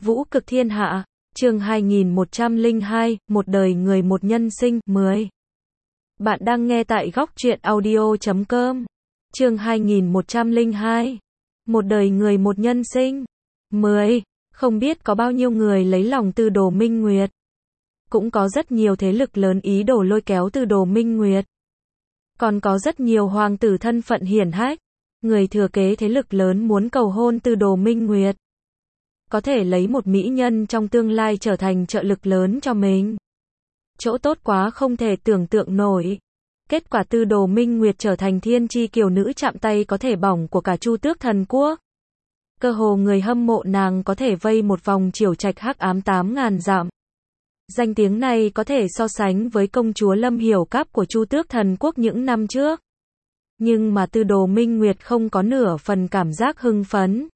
Vũ cực thiên hạ, chương 2102, một đời người một nhân sinh, 10. Bạn đang nghe tại góc truyện audio.com. Chương 2102, một đời người một nhân sinh, 10. Không biết có bao nhiêu người lấy lòng Tư Đồ Minh Nguyệt. Cũng có rất nhiều thế lực lớn ý đồ lôi kéo Tư Đồ Minh Nguyệt. Còn có rất nhiều hoàng tử thân phận hiển hách, người thừa kế thế lực lớn muốn cầu hôn Tư Đồ Minh Nguyệt. Có thể lấy một mỹ nhân trong tương lai trở thành trợ lực lớn cho mình. Chỗ tốt quá không thể tưởng tượng nổi. Kết quả Tư Đồ Minh Nguyệt trở thành thiên chi kiều nữ chạm tay có thể bỏng của cả Chu Tước Thần Quốc. Cơ hồ người hâm mộ nàng có thể vây một vòng triều trạch hắc ám 8.000 dặm. Danh tiếng này có thể so sánh với công chúa Lâm Hiểu Cáp của Chu Tước Thần Quốc những năm trước. Nhưng mà Tư Đồ Minh Nguyệt không có nửa phần cảm giác hưng phấn.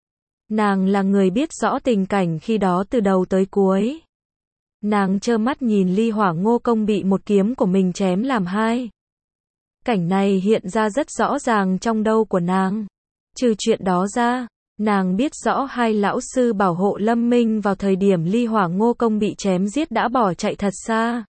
Nàng là người biết rõ tình cảnh khi đó từ đầu tới cuối. Nàng trơ mắt nhìn Ly Hỏa Ngô Công bị một kiếm của mình chém làm hai. Cảnh này hiện ra rất rõ ràng trong đầu của nàng. Trừ chuyện đó ra, nàng biết rõ hai lão sư bảo hộ Lâm Minh vào thời điểm Ly Hỏa Ngô Công bị chém giết đã bỏ chạy thật xa.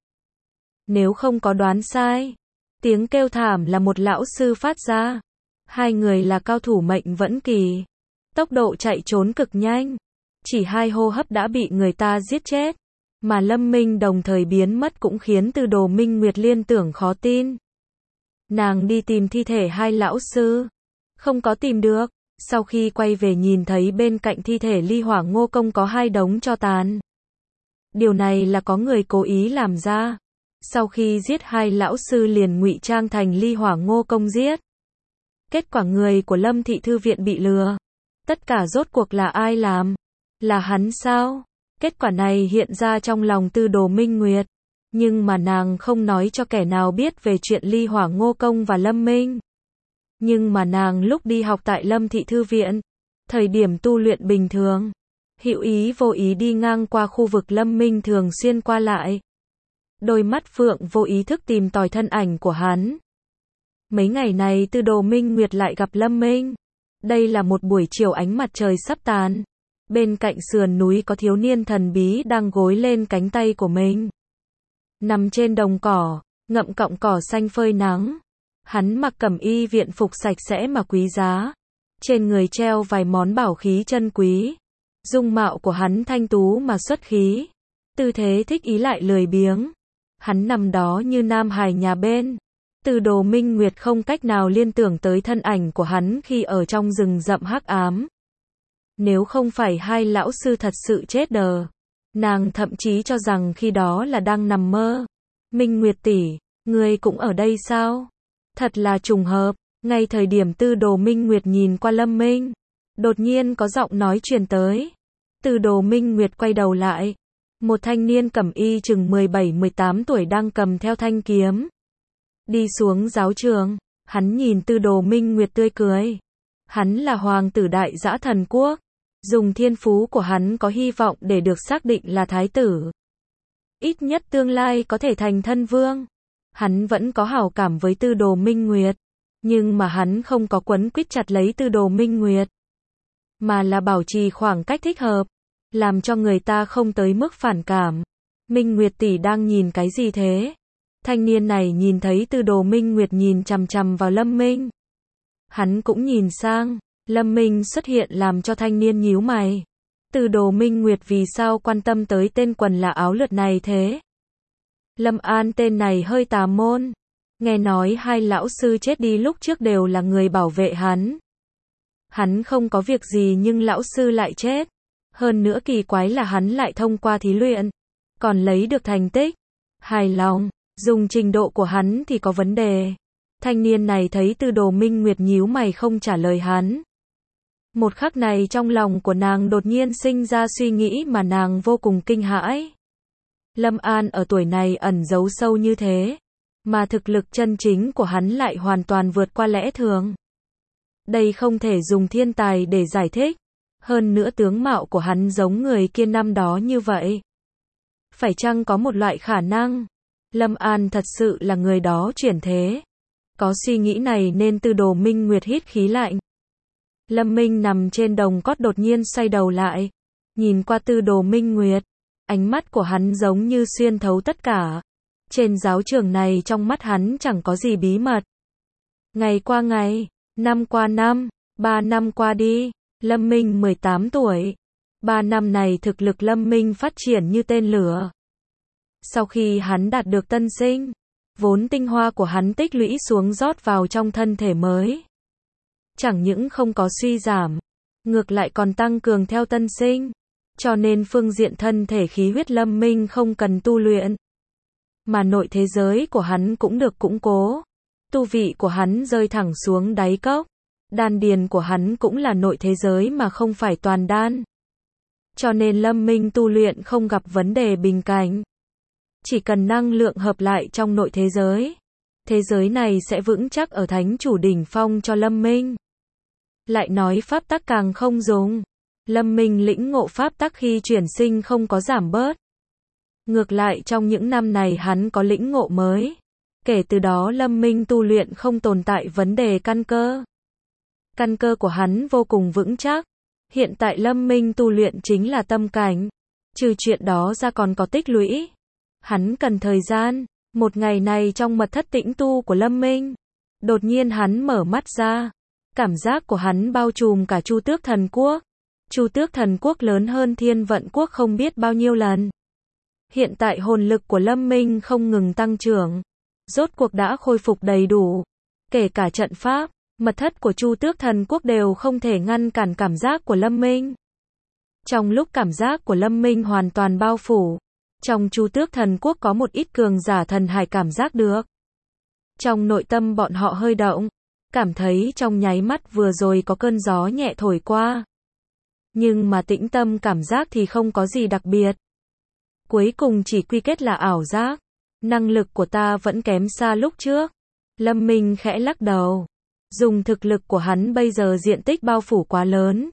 Nếu không có đoán sai, tiếng kêu thảm là một lão sư phát ra. Hai người là cao thủ mệnh vẫn kỳ. Tốc độ chạy trốn cực nhanh. Chỉ 2 hô hấp đã bị người ta giết chết. Mà Lâm Minh đồng thời biến mất cũng khiến Tư Đồ Minh Nguyệt liên tưởng khó tin. Nàng đi tìm thi thể hai lão sư. Không có tìm được. Sau khi quay về nhìn thấy bên cạnh thi thể Ly Hỏa Ngô Công có 2 đống tro tàn. Điều này là có người cố ý làm ra. Sau khi giết hai lão sư liền ngụy trang thành Ly Hỏa Ngô Công giết. Kết quả người của Lâm Thị Thư Viện bị lừa. Tất cả rốt cuộc là ai làm? Là hắn sao? Kết quả này hiện ra trong lòng Tư Đồ Minh Nguyệt. Nhưng mà nàng không nói cho kẻ nào biết về chuyện Ly Hỏa Ngô Công và Lâm Minh. Nhưng mà nàng lúc đi học tại Lâm Thị Thư Viện, thời điểm tu luyện bình thường, hữu ý vô ý đi ngang qua khu vực Lâm Minh thường xuyên qua lại. Đôi mắt phượng vô ý thức tìm tòi thân ảnh của hắn. Mấy ngày này Tư Đồ Minh Nguyệt lại gặp Lâm Minh. Đây là một buổi chiều ánh mặt trời sắp tàn. Bên cạnh sườn núi có thiếu niên thần bí đang gối lên cánh tay của mình. Nằm trên đồng cỏ, ngậm cọng cỏ xanh phơi nắng. Hắn mặc cẩm y viện phục sạch sẽ mà quý giá. Trên người treo vài món bảo khí chân quý. Dung mạo của hắn thanh tú mà xuất khí. Tư thế thích ý lại lười biếng. Hắn nằm đó như nam hài nhà bên. Tư Đồ Minh Nguyệt không cách nào liên tưởng tới thân ảnh của hắn khi ở trong rừng rậm hắc ám. Nếu không phải hai lão sư thật sự chết đờ, nàng thậm chí cho rằng khi đó là đang nằm mơ. Minh Nguyệt tỷ, ngươi cũng ở đây sao? Thật là trùng hợp, ngay thời điểm Tư Đồ Minh Nguyệt nhìn qua Lâm Minh, đột nhiên có giọng nói truyền tới. Tư Đồ Minh Nguyệt quay đầu lại, một thanh niên cẩm y chừng 17-18 tuổi đang cầm theo thanh kiếm. Đi xuống giáo trường, hắn nhìn Tư Đồ Minh Nguyệt tươi cười. Hắn là hoàng tử Đại Dã Thần Quốc. Dùng thiên phú của hắn có hy vọng để được xác định là thái tử. Ít nhất tương lai có thể thành thân vương. Hắn vẫn có hảo cảm với Tư Đồ Minh Nguyệt. Nhưng mà hắn không có quấn quýt chặt lấy Tư Đồ Minh Nguyệt. Mà là bảo trì khoảng cách thích hợp. Làm cho người ta không tới mức phản cảm. Minh Nguyệt tỷ đang nhìn cái gì thế? Thanh niên này nhìn thấy Tư Đồ Minh Nguyệt nhìn chằm chằm vào Lâm Minh. Hắn cũng nhìn sang. Lâm Minh xuất hiện làm cho thanh niên nhíu mày. Tư Đồ Minh Nguyệt vì sao quan tâm tới tên quần là áo lượt này thế? Lâm An tên này hơi tà môn. Nghe nói hai lão sư chết đi lúc trước đều là người bảo vệ hắn. Hắn không có việc gì nhưng lão sư lại chết. Hơn nữa kỳ quái là hắn lại thông qua thí luyện. Còn lấy được thành tích. Hài lòng. Dùng trình độ của hắn thì có vấn đề. Thanh niên này thấy Tư Đồ Minh Nguyệt nhíu mày không trả lời hắn. Một khắc này trong lòng của nàng đột nhiên sinh ra suy nghĩ mà nàng vô cùng kinh hãi. Lâm An ở tuổi này ẩn giấu sâu như thế, mà thực lực chân chính của hắn lại hoàn toàn vượt qua lẽ thường. Đây không thể dùng thiên tài để giải thích. Hơn nữa tướng mạo của hắn giống người kia năm đó như vậy. Phải chăng có một loại khả năng, Lâm An thật sự là người đó chuyển thế? Có suy nghĩ này nên Tư Đồ Minh Nguyệt hít khí lạnh. Lâm Minh nằm trên đồng cót đột nhiên xoay đầu lại. Nhìn qua Tư Đồ Minh Nguyệt, ánh mắt của hắn giống như xuyên thấu tất cả. Trên giáo trường này trong mắt hắn chẳng có gì bí mật. Ngày qua ngày, năm qua năm, 3 năm qua đi, Lâm Minh 18 tuổi. 3 năm này thực lực Lâm Minh phát triển như tên lửa. Sau khi hắn đạt được tân sinh, vốn tinh hoa của hắn tích lũy xuống rót vào trong thân thể mới. Chẳng những không có suy giảm, ngược lại còn tăng cường theo tân sinh. Cho nên phương diện thân thể khí huyết Lâm Minh không cần tu luyện. Mà nội thế giới của hắn cũng được củng cố. Tu vị của hắn rơi thẳng xuống đáy cốc. Đan điền của hắn cũng là nội thế giới mà không phải toàn đan. Cho nên Lâm Minh tu luyện không gặp vấn đề bình cảnh. Chỉ cần năng lượng hợp lại trong nội thế giới. Thế giới này sẽ vững chắc ở thánh chủ đỉnh phong cho Lâm Minh. Lại nói pháp tắc càng không dùng. Lâm Minh lĩnh ngộ pháp tắc khi chuyển sinh không có giảm bớt. Ngược lại trong những năm này hắn có lĩnh ngộ mới. Kể từ đó Lâm Minh tu luyện không tồn tại vấn đề căn cơ. Căn cơ của hắn vô cùng vững chắc. Hiện tại Lâm Minh tu luyện chính là tâm cảnh. Trừ chuyện đó ra còn có tích lũy. Hắn cần thời gian. Một ngày này trong mật thất tĩnh tu của Lâm Minh. Đột nhiên hắn mở mắt ra. Cảm giác của hắn bao trùm cả Chu Tước Thần Quốc. Chu Tước Thần Quốc lớn hơn Thiên Vận Quốc không biết bao nhiêu lần. Hiện tại hồn lực của Lâm Minh không ngừng tăng trưởng. Rốt cuộc đã khôi phục đầy đủ. Kể cả trận pháp, mật thất của Chu Tước Thần Quốc đều không thể ngăn cản cảm giác của Lâm Minh. Trong lúc cảm giác của Lâm Minh hoàn toàn bao phủ, trong Chu Tước Thần Quốc có một ít cường giả thần hải cảm giác được. Trong nội tâm bọn họ hơi động, cảm thấy trong nháy mắt vừa rồi có cơn gió nhẹ thổi qua. Nhưng mà tĩnh tâm cảm giác thì không có gì đặc biệt. Cuối cùng chỉ quy kết là ảo giác. Năng lực của ta vẫn kém xa lúc trước. Lâm Minh khẽ lắc đầu. Dùng thực lực của hắn bây giờ diện tích bao phủ quá lớn.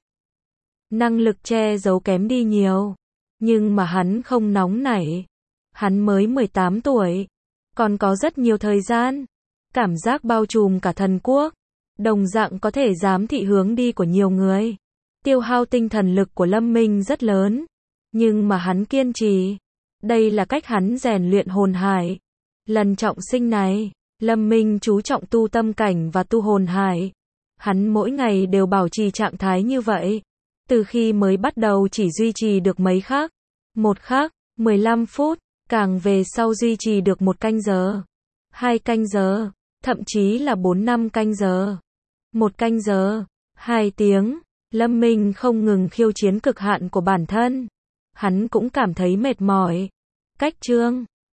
Năng lực che giấu kém đi nhiều. Nhưng mà hắn không nóng nảy. Hắn mới 18 tuổi. Còn có rất nhiều thời gian. Cảm giác bao trùm cả thần quốc. Đồng dạng có thể giám thị hướng đi của nhiều người. Tiêu hao tinh thần lực của Lâm Minh rất lớn. Nhưng mà hắn kiên trì. Đây là cách hắn rèn luyện hồn hải. Lần trọng sinh này, Lâm Minh chú trọng tu tâm cảnh và tu hồn hải. Hắn mỗi ngày đều bảo trì trạng thái như vậy. Từ khi mới bắt đầu chỉ duy trì được mấy khắc. 1 khắc, 15 phút, càng về sau duy trì được 1 canh giờ. 2 canh giờ, thậm chí là 4-5 canh giờ. 1 canh giờ, 2 tiếng. Lâm Minh không ngừng khiêu chiến cực hạn của bản thân. Hắn cũng cảm thấy mệt mỏi. Cách chương